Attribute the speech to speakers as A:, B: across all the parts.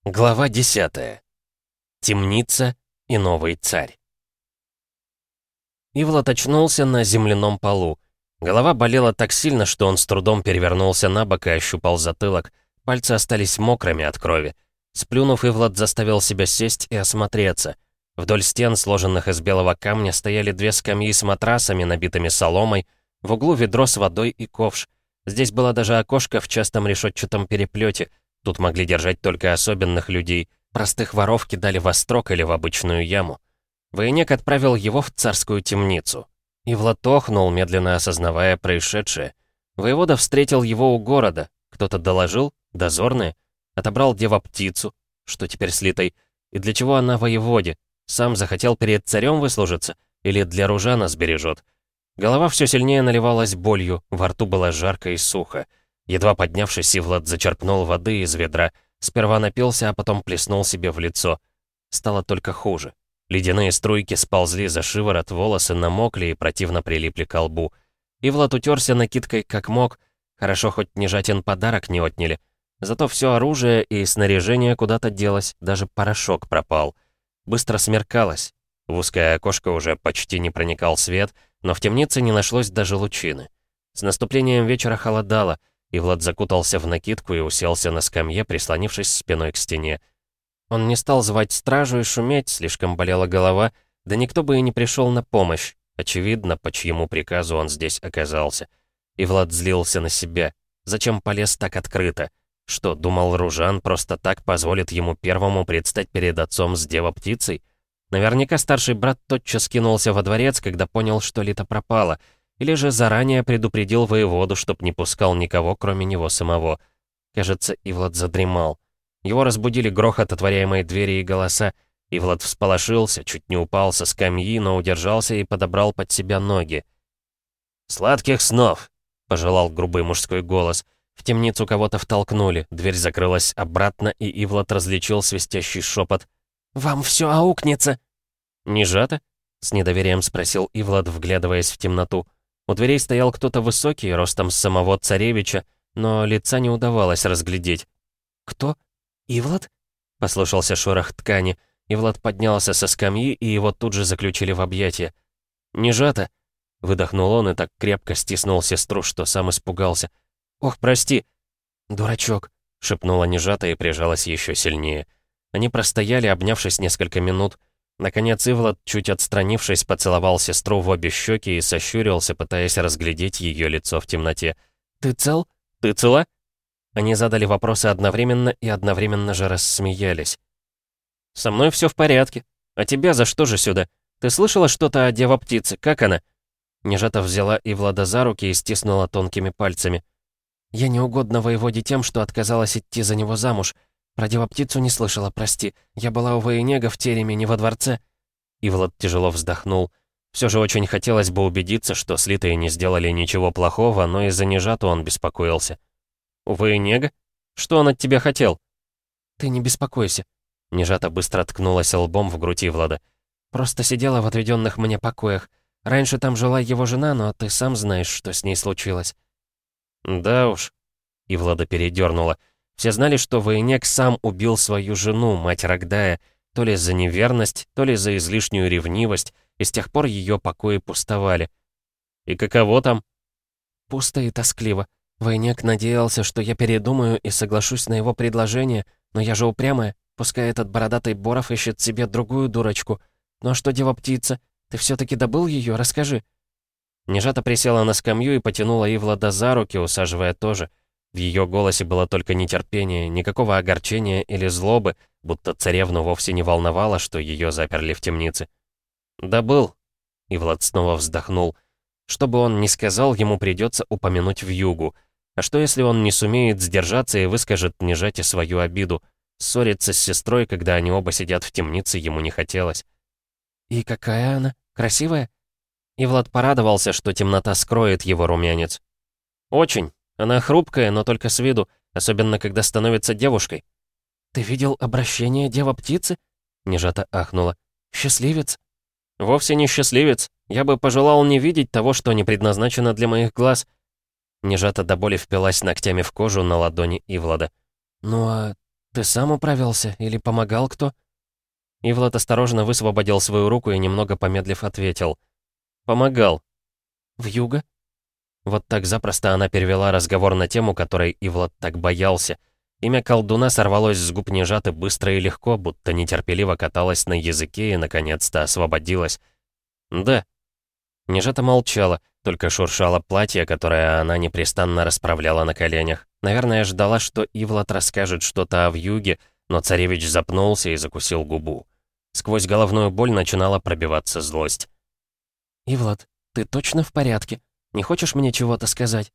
A: Глава 10. Темница и новый царь. Ивлад очнулся на земляном полу. Голова болела так сильно, что он с трудом перевернулся на бок и ощупал затылок. Пальцы остались мокрыми от крови. Сплюнув, Ивлад заставил себя сесть и осмотреться. Вдоль стен, сложенных из белого камня, стояли две скамьи с матрасами, набитыми соломой, в углу ведро с водой и ковш. Здесь было даже окошко в частом решетчатом переплете. Тут могли держать только особенных людей. Простых воров кидали во строк или в обычную яму. Военек отправил его в царскую темницу. Ивлад охнул, медленно осознавая происшедшее. Воевода встретил его у города. Кто-то доложил, дозорные. Отобрал дева-птицу, что теперь с Литой. И для чего она воеводе? Сам захотел перед царем выслужиться? Или для Ружана сбережет? Голова все сильнее наливалась болью, во рту было жарко и сухо. Едва поднявшись, Ивлад зачерпнул воды из ведра. Сперва напился, а потом плеснул себе в лицо. Стало только хуже. Ледяные струйки сползли за шиворот, волосы намокли и противно прилипли к лбу. Ивлад утерся накидкой как мог. Хорошо, хоть Нежатин подарок не отняли. Зато все оружие и снаряжение куда-то делось, даже порошок пропал. Быстро смеркалось. В узкое окошко уже почти не проникал свет, но в темнице не нашлось даже лучины. С наступлением вечера холодало. Ивлад закутался в накидку и уселся на скамье, прислонившись спиной к стене. Он не стал звать стражу и шуметь, слишком болела голова, да никто бы и не пришел на помощь. Очевидно, по чьему приказу он здесь оказался. Ивлад злился на себя. Зачем полез так открыто? Что, думал, Ружан просто так позволит ему первому предстать перед отцом с дева-птицей? Наверняка старший брат тотчас кинулся во дворец, когда понял, что Лита пропала, или же заранее предупредил воеводу, чтоб не пускал никого, кроме него самого. Кажется, Ивлад задремал. Его разбудили грохот отворяемой двери и голоса. Ивлад всполошился, чуть не упал со скамьи, но удержался и подобрал под себя ноги. «Сладких снов!» — пожелал грубый мужской голос. В темницу кого-то втолкнули, дверь закрылась обратно, и Ивлад различил свистящий шепот. «Вам все аукнется!» «Нежато?» — с недоверием спросил Ивлад, вглядываясь в темноту. У дверей стоял кто-то высокий, ростом с самого царевича, но лица не удавалось разглядеть. «Кто? Ивлад?» — послышался шорох ткани. Ивлад поднялся со скамьи, и его тут же заключили в объятия. «Нежато!» — выдохнул он и так крепко стиснул сестру, что сам испугался. «Ох, прости!» «Дурачок!» — шепнула Нежата и прижалась еще сильнее. Они простояли, обнявшись несколько минут. Наконец Ивлад, чуть отстранившись, поцеловал сестру в обе щеки и сощурился, пытаясь разглядеть ее лицо в темноте. «Ты цел? Ты цела?» Они задали вопросы одновременно и одновременно же рассмеялись. «Со мной все в порядке. А тебя за что же сюда? Ты слышала что-то о дева-птице? Как она?» Нежата взяла Ивлада за руки и стиснула тонкими пальцами. «Я не угодна воеводе тем, что отказалась идти за него замуж. Про дева-птицу не слышала, прости. Я была у военега в тереме, не во дворце». Ивлад тяжело вздохнул. Все же очень хотелось бы убедиться, что с Литой не сделали ничего плохого, но из-за Нежату он беспокоился. «У военега? Что он от тебя хотел?» «Ты не беспокойся». Нежата быстро ткнулась лбом в грудь Ивлада. «Просто сидела в отведенных мне покоях. Раньше там жила его жена, но ты сам знаешь, что с ней случилось». «Да уж». Ивлада передернула. Все знали, что военек сам убил свою жену, мать Рогдая, то ли за неверность, то ли за излишнюю ревнивость, и с тех пор ее покои пустовали. «И каково там?» «Пусто и тоскливо. Военек надеялся, что я передумаю и соглашусь на его предложение, но я же упрямая, пускай этот бородатый Боров ищет себе другую дурочку. Ну а что дева-птица? Ты все-таки добыл ее? Расскажи». Нежата присела на скамью и потянула Ивлада за руки, усаживая тоже. В ее голосе было только нетерпение, никакого огорчения или злобы, будто царевну вовсе не волновало, что ее заперли в темнице. «Добыл», — Ивлад снова вздохнул. Что бы он ни сказал, ему придется упомянуть вьюгу. А что, если он не сумеет сдержаться и выскажет Нежате свою обиду? Ссориться с сестрой, когда они оба сидят в темнице, ему не хотелось. «И какая она? Красивая?» Ивлад порадовался, что темнота скроет его румянец. «Очень. Она хрупкая, но только с виду, особенно когда становится девушкой». «Ты видел обращение дева-птицы?» Нежата ахнула. «Счастливец?» «Вовсе не счастливец. Я бы пожелал не видеть того, что не предназначено для моих глаз». Нежата до боли впилась ногтями в кожу на ладони Ивлада. «Ну а ты сам управился или помогал кто?» Ивлад осторожно высвободил свою руку и, немного помедлив, ответил. «Помогал». «Вьюга?» Вот так запросто она перевела разговор на тему, которой Ивлад так боялся. Имя колдуна сорвалось с губ Нежаты быстро и легко, будто нетерпеливо каталось на языке и, наконец-то, освободилась. «Да». Нежата молчала, только шуршало платье, которое она непрестанно расправляла на коленях. Наверное, ждала, что Ивлад расскажет что-то о вьюге, но царевич запнулся и закусил губу. Сквозь головную боль начинала пробиваться злость. «Ивлад, ты точно в порядке? Не хочешь мне чего-то сказать?»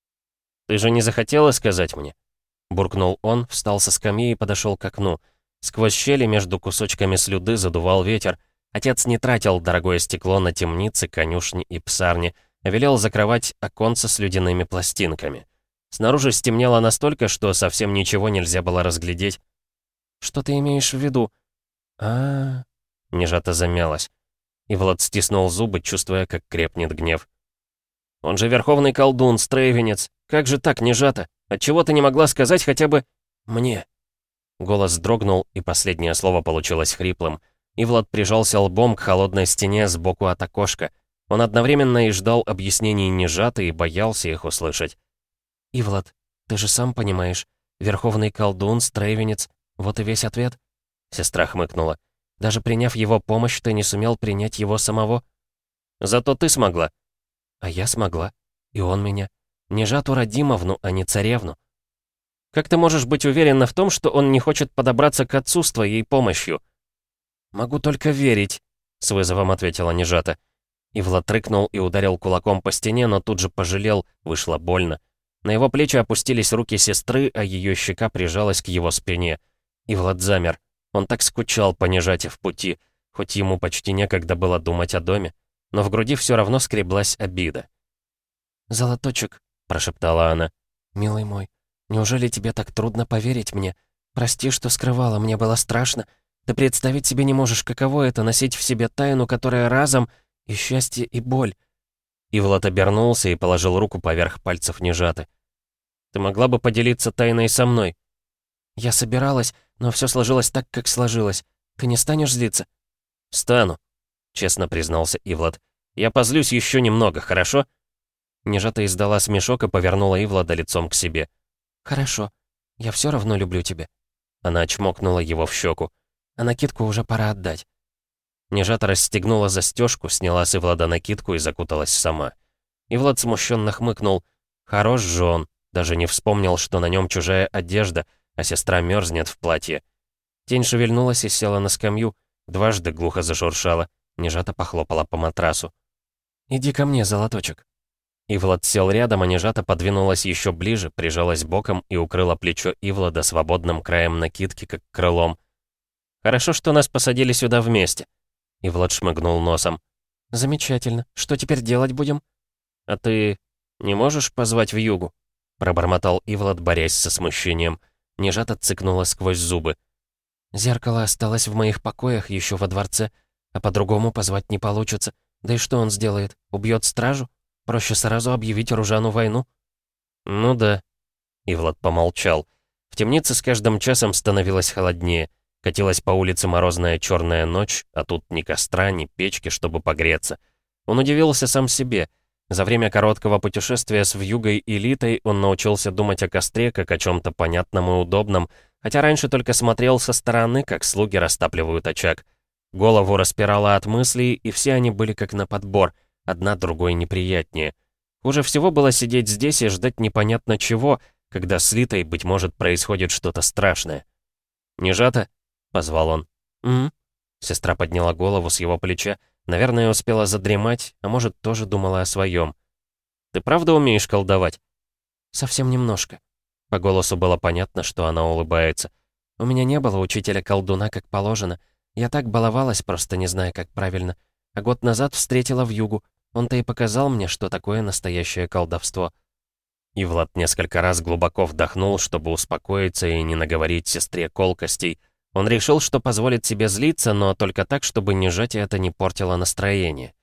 A: «Ты же не захотела сказать мне?» Буркнул он, встал со скамьи и подошел к окну. Сквозь щели между кусочками слюды задувал ветер. Отец не тратил дорогое стекло на темницы, конюшни и псарни, а велел закрывать оконца с ледяными пластинками. Снаружи стемнело настолько, что совсем ничего нельзя было разглядеть. «Что ты имеешь в виду?» «А-а-а...» Нежата замялась. И Влад стиснул зубы, чувствуя, как крепнет гнев. «Он же верховный колдун, стрейвенец. Как же так, Нежата? Отчего ты не могла сказать хотя бы «мне»?» Голос дрогнул, и последнее слово получилось хриплым. И Влад прижался лбом к холодной стене сбоку от окошка. Он одновременно и ждал объяснений Нежаты и боялся их услышать. «Ивлад, ты же сам понимаешь, верховный колдун, стрейвенец, вот и весь ответ?» Сестра хмыкнула. «Даже приняв его помощь, ты не сумел принять его самого?» «Зато ты смогла». «А я смогла. И он меня. Нежату Радимовну, а не царевну». «Как ты можешь быть уверена в том, что он не хочет подобраться к отцу с твоей помощью?» «Могу только верить», — с вызовом ответила Нежата. Ивлад рыкнул и ударил кулаком по стене, но тут же пожалел, вышло больно. На его плечи опустились руки сестры, а ее щека прижалась к его спине. Ивлад замер. Он так скучал по Нежате в пути, хоть ему почти некогда было думать о доме, но в груди все равно скреблась обида. «Золоточек», — прошептала она, — «милый мой, неужели тебе так трудно поверить мне? Прости, что скрывала, мне было страшно. Ты представить себе не можешь, каково это — носить в себе тайну, которая разом и счастье, и боль». Ивлад обернулся и положил руку поверх пальцев Нежаты. «Ты могла бы поделиться тайной со мной?» «Я собиралась, но все сложилось так, как сложилось. Ты не станешь злиться?» «Стану», — честно признался Ивлад. «Я позлюсь еще немного, хорошо?» Нежата издала смешок и повернула Ивлада лицом к себе. «Хорошо. Я все равно люблю тебя». Она чмокнула его в щеку. «А накидку уже пора отдать». Нежата расстегнула застежку, сняла с Ивлада накидку и закуталась сама. Ивлад смущенно хмыкнул. Хорош же он, даже не вспомнил, что на нем чужая одежда, а сестра мерзнет в платье. Тень шевельнулась и села на скамью, дважды глухо зашуршала. Нежата похлопала по матрасу. «Иди ко мне, золоточек». Ивлад сел рядом, а Нежата подвинулась еще ближе, прижалась боком и укрыла плечо Ивлада свободным краем накидки, как крылом. «Хорошо, что нас посадили сюда вместе». Ивлад шмыгнул носом. «Замечательно. Что теперь делать будем?» «А ты не можешь позвать вьюгу?» Пробормотал Ивлад, борясь со смущением. Нежата цыкнула сквозь зубы. «Зеркало осталось в моих покоях еще во дворце, а по-другому позвать не получится. Да и что он сделает? Убьет стражу? Проще сразу объявить Ружану войну». «Ну да». Ивлад помолчал. В темнице с каждым часом становилось холоднее. Катилась по улице морозная черная ночь, а тут ни костра, ни печки, чтобы погреться. Он удивился сам себе. За время короткого путешествия с вьюгой и Литой он научился думать о костре как о чем-то понятном и удобном, хотя раньше только смотрел со стороны, как слуги растапливают очаг. Голову распирало от мыслей, и все они были как на подбор, одна другой неприятнее. Хуже всего было сидеть здесь и ждать непонятно чего, когда с Литой, быть может, происходит что-то страшное. «Нежата?» — позвал он. «Угу». Сестра подняла голову с его плеча, наверное, успела задремать, а может, тоже думала о своем. «Ты правда умеешь колдовать?» «Совсем немножко». По голосу было понятно, что она улыбается. «У меня не было учителя-колдуна, как положено. Я так баловалась, просто не зная, как правильно. А год назад встретила вьюгу. Он-то и показал мне, что такое настоящее колдовство». И Влад несколько раз глубоко вдохнул, чтобы успокоиться и не наговорить сестре колкостей. Он решил, что позволит себе злиться, но только так, чтобы Нежате это не портило настроение.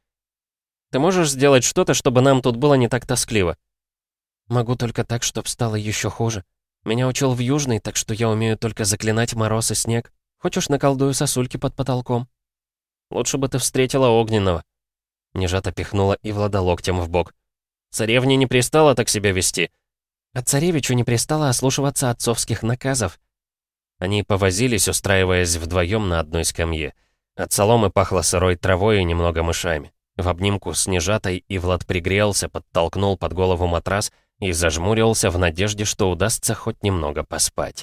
A: «Ты можешь сделать что-то, чтобы нам тут было не так тоскливо?» «Могу только так, чтобы стало еще хуже. Меня учил в Южной, так что я умею только заклинать мороз и снег. Хочешь, наколдую сосульки под потолком?» «Лучше бы ты встретила Огненного». Нежата пихнула Ивлада локтем в бок. «Царевне не пристало так себя вести». «А царевичу не пристало ослушиваться отцовских наказов». Они повозились, устраиваясь вдвоем на одной скамье. От соломы пахло сырой травой и немного мышами. В обнимку с Нежатой Ивлад пригрелся, подтолкнул под голову матрас и зажмурился в надежде, что удастся хоть немного поспать.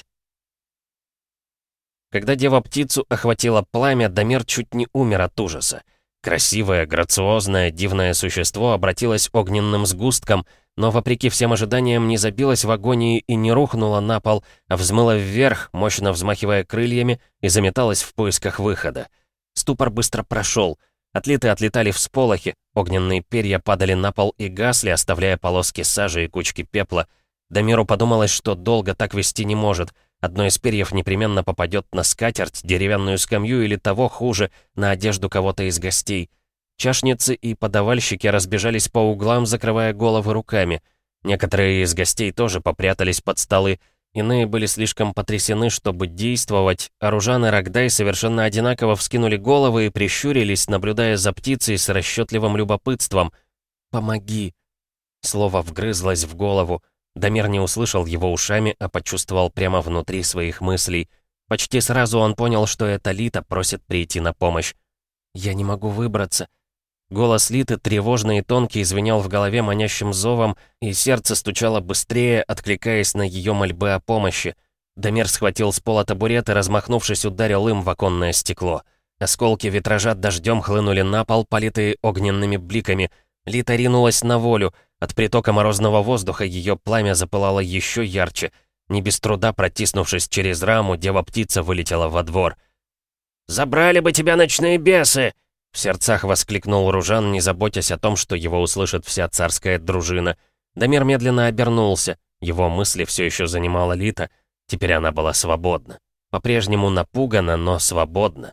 A: Когда дева-птицу охватило пламя, Дамир чуть не умер от ужаса. Красивое, грациозное, дивное существо обратилось огненным сгустком, но, вопреки всем ожиданиям, не забилось в агонии и не рухнуло на пол, а взмыло вверх, мощно взмахивая крыльями, и заметалось в поисках выхода. Ступор быстро прошел. Отлиты отлетали всполохи, огненные перья падали на пол и гасли, оставляя полоски сажи и кучки пепла. Дамиру подумалось, что долго так вести не может. Одно из перьев непременно попадет на скатерть, деревянную скамью или того хуже, на одежду кого-то из гостей. Чашницы и подавальщики разбежались по углам, закрывая головы руками. Некоторые из гостей тоже попрятались под столы. Иные были слишком потрясены, чтобы действовать, а Ружан и Рогдай совершенно одинаково вскинули головы и прищурились, наблюдая за птицей с расчетливым любопытством. «Помоги!» Слово вгрызлось в голову. Дамир не услышал его ушами, а почувствовал прямо внутри своих мыслей. Почти сразу он понял, что это Лита просит прийти на помощь. «Я не могу выбраться». Голос Литы, тревожный и тонкий, звенел в голове манящим зовом, и сердце стучало быстрее, откликаясь на ее мольбы о помощи. Дамир схватил с пола табурет и, размахнувшись, ударил им в оконное стекло. Осколки витража дождем хлынули на пол, политые огненными бликами. Лита ринулась на волю. От притока морозного воздуха ее пламя запылало еще ярче. Не без труда протиснувшись через раму, дева-птица вылетела во двор. «Забрали бы тебя ночные бесы!» В сердцах воскликнул Ружан, не заботясь о том, что его услышит вся царская дружина. Дамир медленно обернулся. Его мысли все еще занимала Лита. Теперь она была свободна. По-прежнему напугана, но свободна.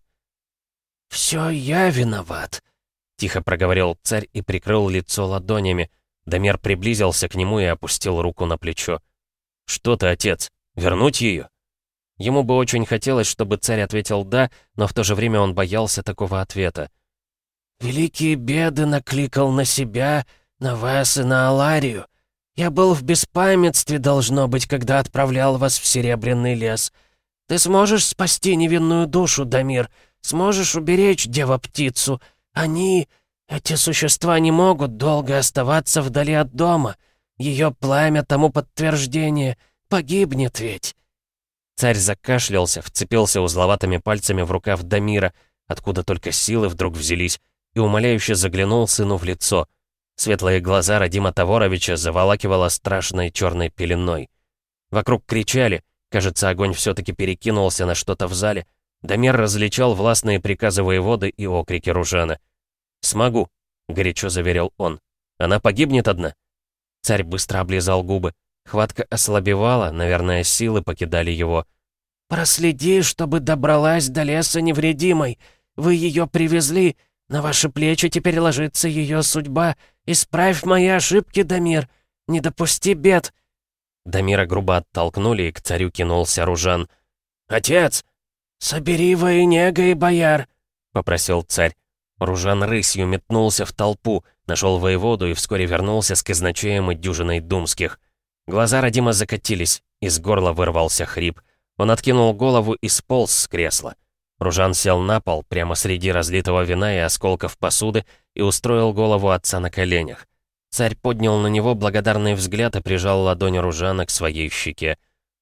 A: «Все я виноват», — тихо проговорил царь и прикрыл лицо ладонями. Дамир приблизился к нему и опустил руку на плечо. «Что ты, отец? Вернуть ее?» Ему бы очень хотелось, чтобы царь ответил «да», но в то же время он боялся такого ответа. «Великие беды накликал на себя, на вас и на Аларию. Я был в беспамятстве, должно быть, когда отправлял вас в Серебряный лес. Ты сможешь спасти невинную душу, Дамир? Сможешь уберечь дева-птицу? Эти существа не могут долго оставаться вдали от дома. Ее пламя тому подтверждение. Погибнет ведь». Царь закашлялся, вцепился узловатыми пальцами в рукав Дамира, откуда только силы вдруг взялись, и умоляюще заглянул сыну в лицо. Светлые глаза Радима Таворовича заволакивало страшной черной пеленой. Вокруг кричали, кажется, огонь все-таки перекинулся на что-то в зале. Дамир различал властные приказы воеводы и окрики Ружана. «Смогу», — горячо заверил он. «Она погибнет одна». Царь быстро облизал губы. Хватка ослабевала, наверное, силы покидали его. «Проследи, чтобы добралась до леса невредимой. Вы ее привезли. На ваши плечи теперь ложится ее судьба. Исправь мои ошибки, Дамир. Не допусти бед». Дамира грубо оттолкнули, и к царю кинулся Ружан. «Отец! Собери военега и бояр!» — попросил царь. Ружан рысью метнулся в толпу, нашел воеводу и вскоре вернулся с казначеем и дюжиной думских. Глаза Радима закатились, из горла вырвался хрип. Он откинул голову и сполз с кресла. Ружан сел на пол, прямо среди разлитого вина и осколков посуды, и устроил голову отца на коленях. Царь поднял на него благодарный взгляд и прижал ладонь Ружана к своей щеке.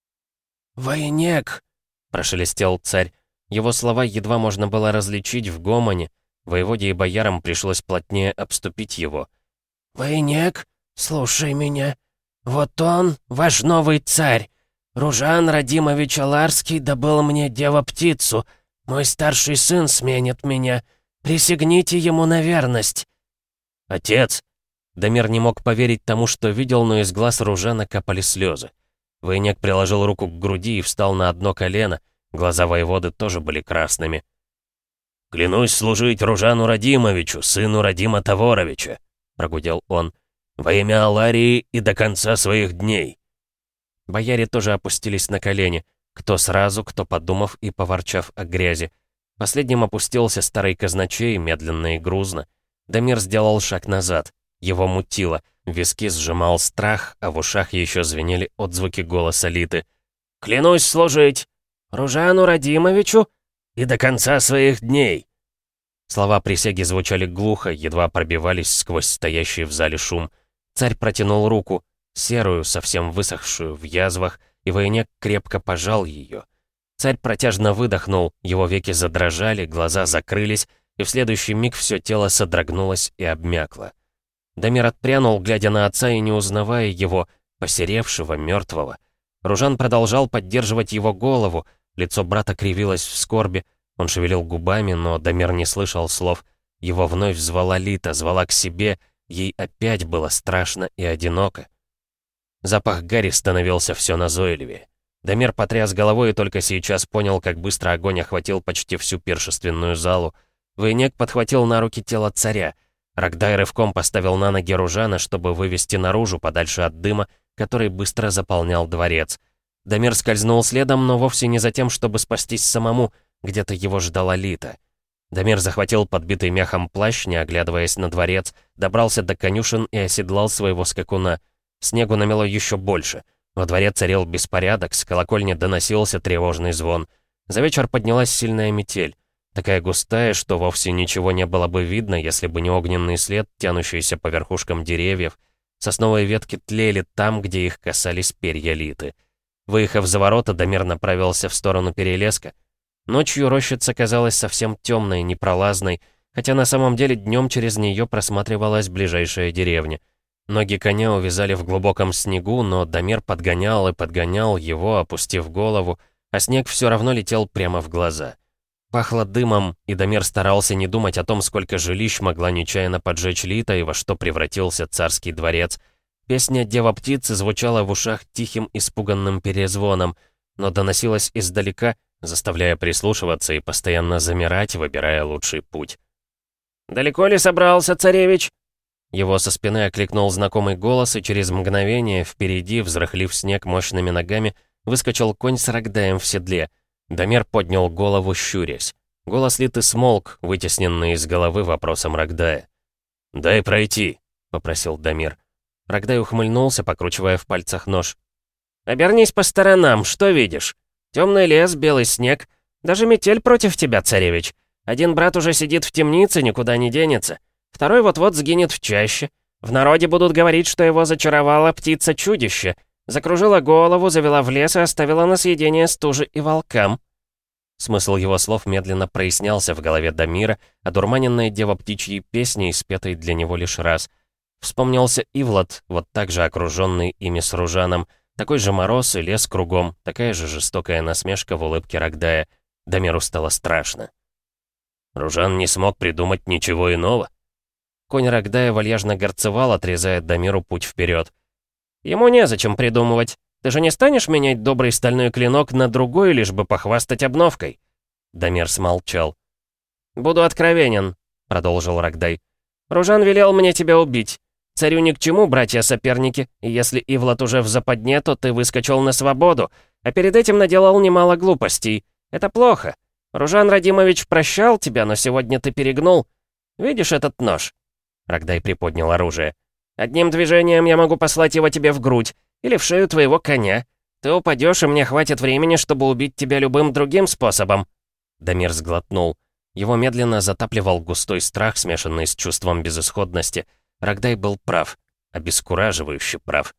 A: «Военек!» — прошелестел царь. Его слова едва можно было различить в гомоне. Воеводе и боярам пришлось плотнее обступить его. «Военек, слушай меня. Вот он, ваш новый царь. Ружан Радимович Аларский добыл мне дева-птицу. Мой старший сын сменит меня. Присягните ему на верность». «Отец!» Дамир не мог поверить тому, что видел, но из глаз Ружана капали слезы. Военек приложил руку к груди и встал на одно колено. Глаза воеводы тоже были красными. «Клянусь служить Ружану Радимовичу, сыну Радима Таворовича», — прогудел он, — «во имя Аларии и до конца своих дней». Бояре тоже опустились на колени, кто сразу, кто подумав и поворчав о грязи. Последним опустился старый казначей, медленно и грузно. Дамир сделал шаг назад. Его мутило, в виски сжимал страх, а в ушах еще звенели отзвуки голоса Литы. «Клянусь служить Ружану Радимовичу и до конца своих дней!» Слова присяги звучали глухо, едва пробивались сквозь стоящий в зале шум. Царь протянул руку, серую, совсем высохшую, в язвах, и Военек крепко пожал ее. Царь протяжно выдохнул, его веки задрожали, глаза закрылись, и в следующий миг все тело содрогнулось и обмякло. Дамир отпрянул, глядя на отца и не узнавая его, посеревшего, мертвого. Ружан продолжал поддерживать его голову, лицо брата кривилось в скорби, он шевелил губами, но Дамир не слышал слов. Его вновь звала Лита, звала к себе, ей опять было страшно и одиноко. Запах гари становился все назойливее. Дамир потряс головой и только сейчас понял, как быстро огонь охватил почти всю пиршественную залу. Военек подхватил на руки тело царя. Рогдай рывком поставил на ноги Ружана, чтобы вывести наружу, подальше от дыма, который быстро заполнял дворец. Дамир скользнул следом, но вовсе не за тем, чтобы спастись самому, где-то его ждала Лита. Дамир захватил подбитый мехом плащ, не оглядываясь на дворец, добрался до конюшен и оседлал своего скакуна. Снегу намело еще больше. Во дворе царил беспорядок, с колокольни доносился тревожный звон. За вечер поднялась сильная метель. Такая густая, что вовсе ничего не было бы видно, если бы не огненный след, тянущийся по верхушкам деревьев. Сосновые ветки тлели там, где их касались перья Литы. Выехав за ворота, Дамир направился в сторону перелеска. Ночью рощица казалась совсем темной, непролазной, хотя на самом деле днем через нее просматривалась ближайшая деревня. Ноги коня увязали в глубоком снегу, но Дамир подгонял и подгонял его, опустив голову, а снег все равно летел прямо в глаза. Пахло дымом, и Дамир старался не думать о том, сколько жилищ могла нечаянно поджечь Лита и во что превратился царский дворец. Песня «Дева-птицы» звучала в ушах тихим испуганным перезвоном, но доносилась издалека, заставляя прислушиваться и постоянно замирать, выбирая лучший путь. «Далеко ли собрался, царевич?» Его со спины окликнул знакомый голос, и через мгновение впереди, взрыхлив снег мощными ногами, выскочил конь с Рогдаем в седле. Дамир поднял голову, щурясь. Голос Литы смолк, вытесненный из головы вопросом Рогдая. «Дай пройти», — попросил Дамир. Рогдай ухмыльнулся, покручивая в пальцах нож. «Обернись по сторонам, что видишь? Темный лес, белый снег. Даже метель против тебя, царевич. Один брат уже сидит в темнице, никуда не денется. Второй вот-вот сгинет в чаще. В народе будут говорить, что его зачаровала птица-чудище. Закружила голову, завела в лес и оставила на съедение стуже и волкам». Смысл его слов медленно прояснялся в голове Дамира, одурманенной дева-птичьей песней, спетой для него лишь раз. Вспомнился Ивлад, вот так же окруженный ими с Ружаном, такой же мороз и лес кругом, такая же жестокая насмешка в улыбке Рогдая. Дамиру стало страшно. Ружан не смог придумать ничего иного. Конь Рогдая вальяжно горцевал, отрезая Дамиру путь вперед. «Ему незачем придумывать. Ты же не станешь менять добрый стальной клинок на другой, лишь бы похвастать обновкой?» Дамир смолчал. «Буду откровенен», — продолжил Рогдай. «Ружан велел мне тебя убить. Царю ни к чему, братья-соперники, и если Ивлад уже в западне, то ты выскочил на свободу, а перед этим наделал немало глупостей. Это плохо. Ружан Радимович прощал тебя, но сегодня ты перегнул. Видишь этот нож?» Рогдай приподнял оружие. «Одним движением я могу послать его тебе в грудь или в шею твоего коня. Ты упадешь, и мне хватит времени, чтобы убить тебя любым другим способом». Дамир сглотнул. Его медленно затапливал густой страх, смешанный с чувством безысходности. Рогдай был прав, обескураживающе прав.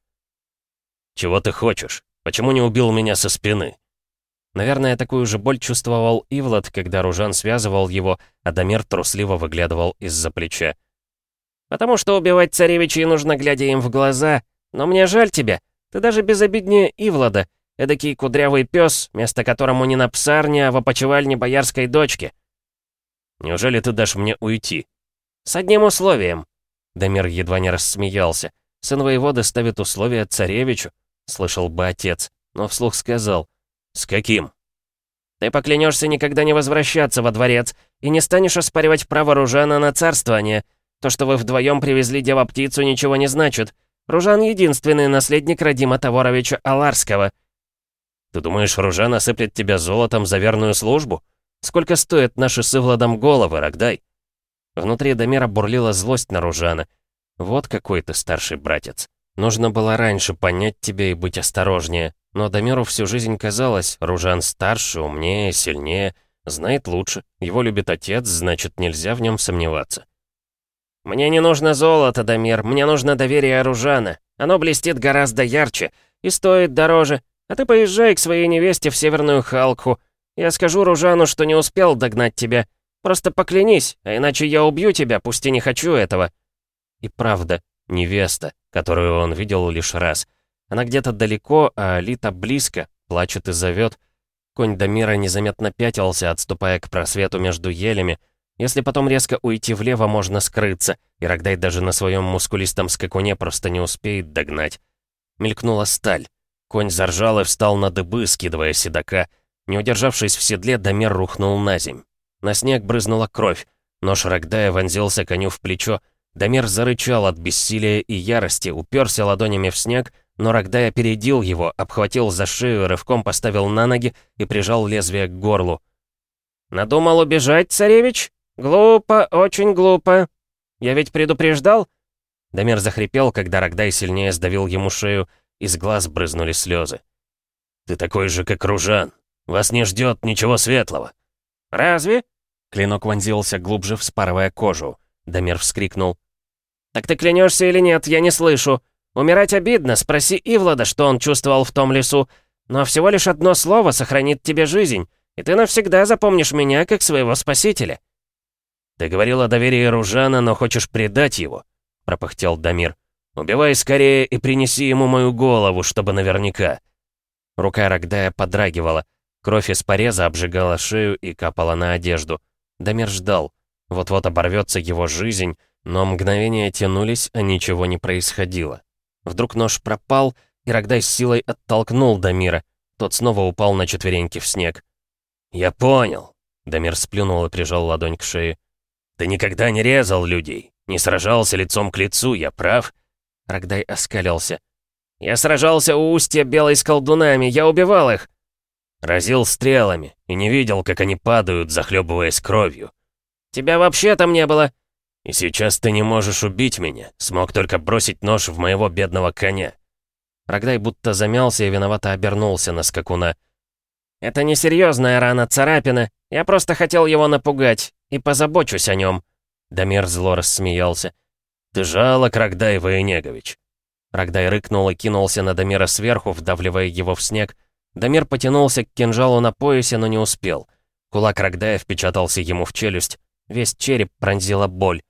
A: «Чего ты хочешь? Почему не убил меня со спины?» Наверное, такую же боль чувствовал Ивлад, когда Ружан связывал его, а Дамир трусливо выглядывал из-за плеча. «Потому что убивать царевичей нужно, глядя им в глаза. Но мне жаль тебя. Ты даже безобиднее Ивлада. Эдакий кудрявый пес, место которому не на псарне, а в опочивальне боярской дочки». «Неужели ты дашь мне уйти?» «С одним условием». Дамир едва не рассмеялся. «Сын воеводы ставит условия царевичу», — слышал бы отец, но вслух сказал. «С каким?» «Ты поклянешься никогда не возвращаться во дворец и не станешь оспаривать право Ружана на царствование. То, что вы вдвоем привезли дева-птицу, ничего не значит.
B: Ружан — единственный наследник Радима Таворовича Аларского».
A: «Ты думаешь, Ружан осыплет тебя золотом за верную службу? Сколько стоят наши с Ивладом головы, Рогдай?» Внутри Дамира бурлила злость на Ружана. «Вот какой ты старший братец. Нужно было раньше понять тебя и быть осторожнее. Но Дамиру всю жизнь казалось, Ружан старше, умнее, сильнее, знает лучше. Его любит отец, значит, нельзя в нем сомневаться».
B: «Мне не нужно золото, Дамир, мне нужно доверие Ружана. Оно блестит гораздо ярче и стоит дороже. А ты поезжай к своей невесте в Северную Халкху. Я скажу Ружану, что не успел догнать тебя. Просто поклянись, а иначе я убью тебя, пусть и не хочу этого».
A: И правда, невеста, которую он видел лишь раз. Она где-то далеко, а Алита близко, плачет и зовет. Конь Дамира незаметно пятился, отступая к просвету между елями. Если потом резко уйти влево, можно скрыться, и Рогдай даже на своем мускулистом скакуне просто не успеет догнать. Мелькнула сталь. Конь заржал и встал на дыбы, скидывая седока. Не удержавшись в седле, Дамир рухнул на земь. На снег брызнула кровь. Нож Рогдая вонзился коню в плечо. Дамир зарычал от бессилия и ярости, уперся ладонями в снег, но Рогдай опередил его, обхватил за шею, рывком поставил на ноги и прижал лезвие к горлу.
B: «Надумал убежать, царевич? Глупо, очень глупо. Я ведь предупреждал?»
A: Дамир захрипел, когда Рогдай сильнее сдавил ему шею, из глаз брызнули слезы. «Ты такой же, как Ружан. Вас не ждет ничего светлого».
B: «Разве?»
A: Клинок вонзился глубже, вспарывая кожу. Дамир вскрикнул.
B: «Так ты клянешься или нет, я не слышу. Умирать обидно, спроси Ивлада, что он чувствовал в том лесу. Но всего лишь одно слово сохранит тебе жизнь, и ты навсегда запомнишь меня как своего спасителя».
A: «Ты говорил о доверии Ружана, но хочешь предать его», — пропыхтел Дамир. «Убивай скорее и принеси ему мою голову, чтобы наверняка». Рука Рогдая подрагивала. Кровь из пореза обжигала шею и капала на одежду. Дамир ждал. Вот-вот оборвется его жизнь, но мгновения тянулись, а ничего не происходило. Вдруг нож пропал, и Рогдай с силой оттолкнул Дамира. Тот снова упал на четвереньки в снег. «Я понял», — Дамир сплюнул и прижал ладонь к шее. «Ты никогда не резал людей, не сражался лицом к лицу, я прав?» Рогдай оскалился.
B: «Я сражался у устья Белой с колдунами, я убивал их!»
A: «Разил стрелами и не видел, как они падают, захлебываясь кровью».
B: «Тебя вообще там не было!»
A: «И сейчас ты не можешь убить меня, смог только бросить нож в моего бедного коня». Рогдай будто замялся и виновато обернулся на скакуна.
B: «Это несерьезная рана, царапина. Я просто хотел его напугать и позабочусь о нем».
A: Дамир зло рассмеялся. «Ты жалок, Рогдай Военегович». Рогдай рыкнул и кинулся на Дамира сверху, вдавливая его в снег. Дамир потянулся к кинжалу на поясе, но не успел. Кулак Рогдая впечатался ему в челюсть. Весь череп пронзила боль.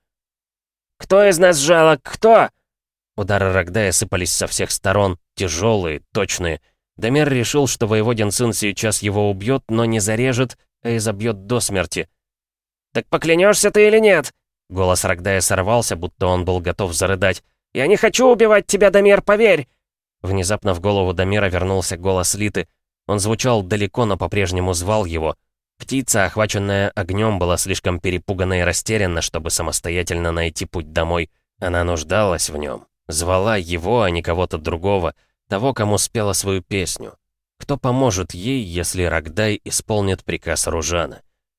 B: «Кто из нас жалок? Кто?»
A: Удары Рогдая сыпались со всех сторон, тяжелые, точные. Дамир решил, что воеводин сын сейчас его убьет, но не зарежет, а изобьет до смерти.
B: «Так поклянешься ты или нет?»
A: Голос Рогдая сорвался, будто он был готов зарыдать.
B: «Я не хочу убивать тебя, Дамир, поверь!»
A: Внезапно в голову Дамира вернулся голос Литы. Он звучал далеко, но по-прежнему звал его. Птица, охваченная огнем, была слишком перепугана и растеряна, чтобы самостоятельно найти путь домой. Она нуждалась в нем. Звала его, а не кого-то другого, того, кому спела свою песню. Кто поможет ей, если Рогдай исполнит приказ Ружана?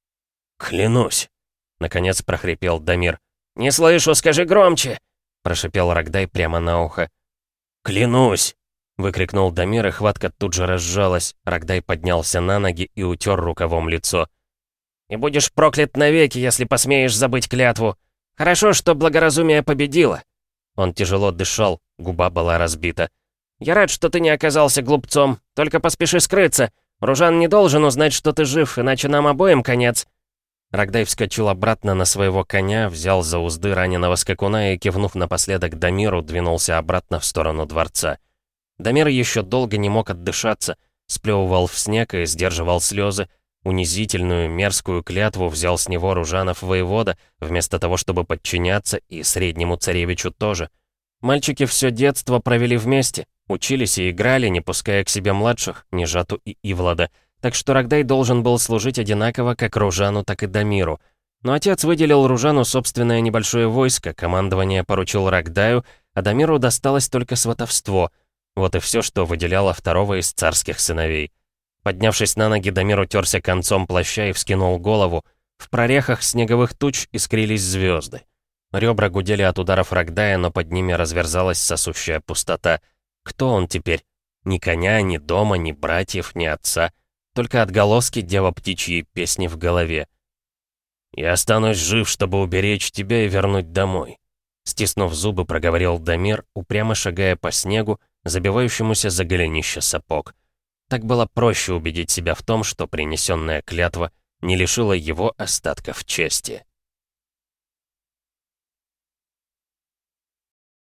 A: «Клянусь!» — наконец прохрипел Дамир.
B: «Не слышу, скажи громче!»
A: — прошипел Рогдай прямо на ухо. «Клянусь!» — выкрикнул Дамир, и хватка тут же разжалась. Рогдай поднялся на ноги и утер рукавом лицо.
B: «И будешь проклят навеки, если посмеешь забыть клятву. Хорошо, что благоразумие победило».
A: Он тяжело дышал, губа была разбита.
B: «Я рад, что ты не оказался глупцом. Только поспеши скрыться. Ружан не должен узнать, что ты жив, иначе нам обоим конец».
A: Рогдай вскочил обратно на своего коня, взял за узды раненого скакуна и, кивнув напоследок Дамиру, двинулся обратно в сторону дворца. Дамир еще долго не мог отдышаться, сплевывал в снег и сдерживал слезы. Унизительную, мерзкую клятву взял с него Ружанов воевода, вместо того, чтобы подчиняться, и среднему царевичу тоже. Мальчики все детство провели вместе, учились и играли, не пуская к себе младших, Нежату и Ивлада, так что Рогдай должен был служить одинаково как Ружану, так и Дамиру. Но отец выделил Ружану собственное небольшое войско, командование поручил Рогдаю, а Дамиру досталось только сватовство. Вот и все, что выделяло второго из царских сыновей. Поднявшись на ноги, Дамир утерся концом плаща и вскинул голову. В прорехах снеговых туч искрились звезды. Ребра гудели от ударов Рогдая, но под ними разверзалась сосущая пустота. Кто он теперь? Ни коня, ни дома, ни братьев, ни отца. Только отголоски дева-птичьей песни в голове. «Я останусь жив, чтобы уберечь тебя и вернуть домой», — стиснув зубы, проговорил Дамир, упрямо шагая по снегу, забивающемуся за голенище сапог. Так было проще убедить себя в том, что принесенная клятва не лишила его остатков чести.